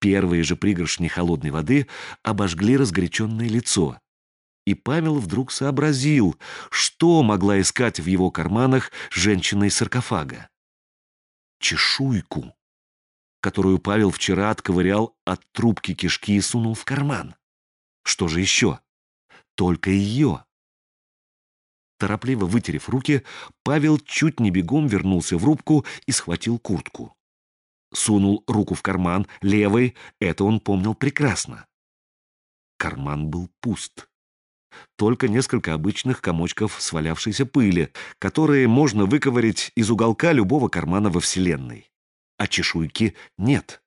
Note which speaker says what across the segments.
Speaker 1: Первые же пригоршни холодной воды обожгли разгоряченное лицо. И Павел вдруг сообразил, что могла искать в его карманах женщина из саркофага. Чешуйку, которую Павел вчера отковырял от трубки кишки и сунул в карман. Что же еще? Только ее. Торопливо вытерев руки, Павел чуть не бегом вернулся в рубку и схватил куртку. Сунул руку в карман, левой, это он помнил прекрасно. Карман был пуст. Только несколько обычных комочков свалявшейся пыли, которые можно выковырять из уголка любого кармана во Вселенной. А чешуйки нет.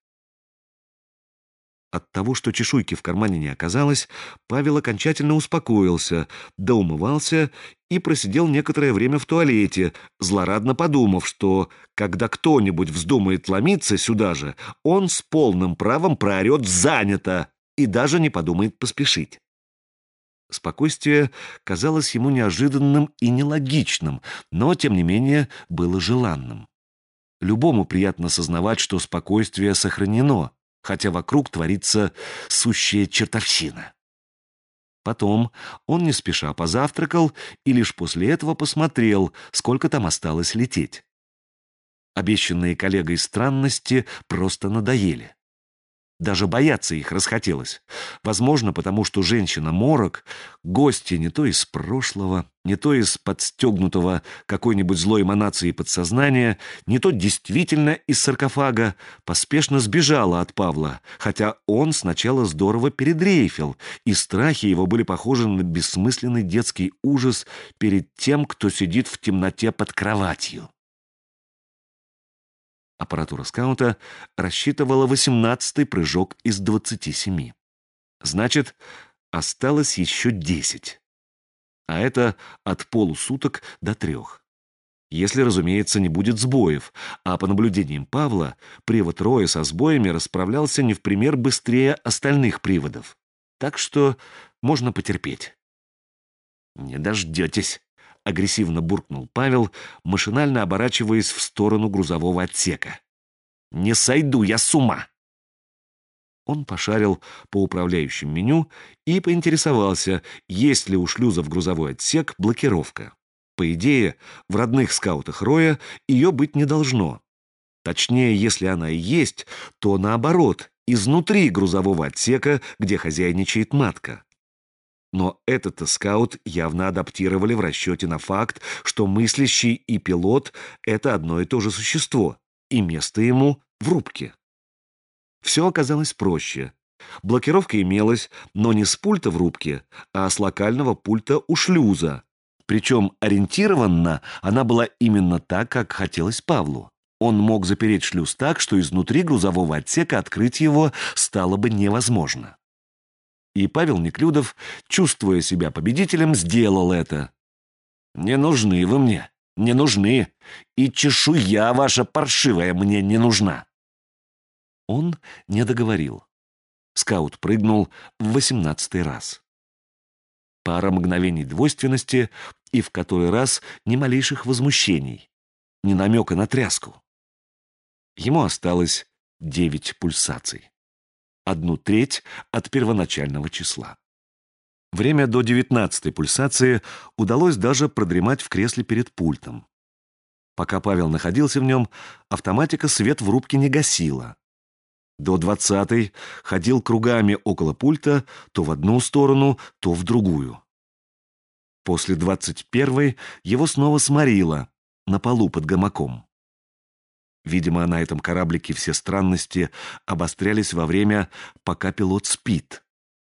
Speaker 1: От того, что чешуйки в кармане не оказалось, Павел окончательно успокоился, доумывался и просидел некоторое время в туалете, злорадно подумав, что, когда кто-нибудь вздумает ломиться сюда же, он с полным правом проорет «занято» и даже не подумает поспешить. Спокойствие казалось ему неожиданным и нелогичным, но, тем не менее, было желанным. Любому приятно сознавать, что спокойствие сохранено, хотя вокруг творится сущая чертовщина. Потом он не спеша позавтракал и лишь после этого посмотрел, сколько там осталось лететь. Обещанные коллегой странности просто надоели. Даже бояться их расхотелось. Возможно, потому что женщина-морок, гостья не то из прошлого, не то из подстегнутого какой-нибудь злой эманацией подсознания, не то действительно из саркофага, поспешно сбежала от Павла, хотя он сначала здорово передрейфил, и страхи его были похожи на бессмысленный детский ужас перед тем, кто сидит в темноте под кроватью. Аппаратура скаута рассчитывала 18-й прыжок из 27. Значит, осталось еще 10. А это от полусуток до 3. Если, разумеется, не будет сбоев, а по наблюдениям Павла, привод Роя со сбоями расправлялся не в пример быстрее остальных приводов. Так что можно потерпеть. «Не дождетесь», — агрессивно буркнул Павел, машинально оборачиваясь в сторону грузового отсека. «Не сойду я с ума!» Он пошарил по управляющему меню и поинтересовался, есть ли у шлюза в грузовой отсек блокировка. По идее, в родных скаутах Роя ее быть не должно. Точнее, если она и есть, то наоборот, изнутри грузового отсека, где хозяйничает матка. Но этот-то скаут явно адаптировали в расчете на факт, что мыслящий и пилот — это одно и то же существо, и место ему в рубке. Все оказалось проще. Блокировка имелась, но не с пульта в рубке, а с локального пульта у шлюза. Причем ориентирована она была именно так, как хотелось Павлу. Он мог запереть шлюз так, что изнутри грузового отсека открыть его стало бы невозможно. И Павел Неклюдов, чувствуя себя победителем, сделал это. «Не нужны вы мне, не нужны, и чешуя ваша паршивая мне не нужна». Он не договорил. Скаут прыгнул в 18-й раз. Пара мгновений двойственности и в который раз ни малейших возмущений, ни намека на тряску. Ему осталось 9 пульсаций. 1/3 от первоначального числа. Время до 19-й пульсации удалось даже продремать в кресле перед пультом. Пока Павел находился в нем, автоматика свет в рубке не гасила. До 20-й ходил кругами около пульта то в одну сторону, то в другую. После 21-й его снова сморило на полу под гамаком. Видимо, на этом кораблике все странности обострялись во время, пока пилот спит.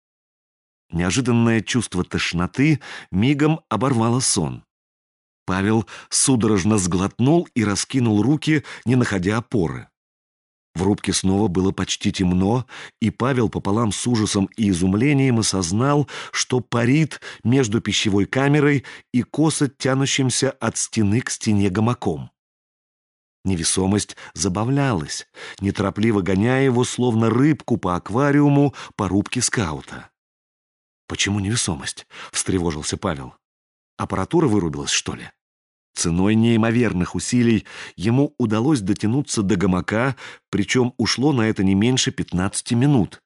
Speaker 1: Неожиданное чувство тошноты мигом оборвало сон. Павел судорожно сглотнул и раскинул руки, не находя опоры. В рубке снова было почти темно, и Павел пополам с ужасом и изумлением осознал, что парит между пищевой камерой и косо тянущимся от стены к стене гамаком. Невесомость забавлялась, неторопливо гоняя его, словно рыбку по аквариуму по рубке скаута. «Почему невесомость?» — встревожился Павел. «Аппаратура вырубилась, что ли?» Ценой неимоверных усилий ему удалось дотянуться до гамака, причем ушло на это не меньше 15 минут.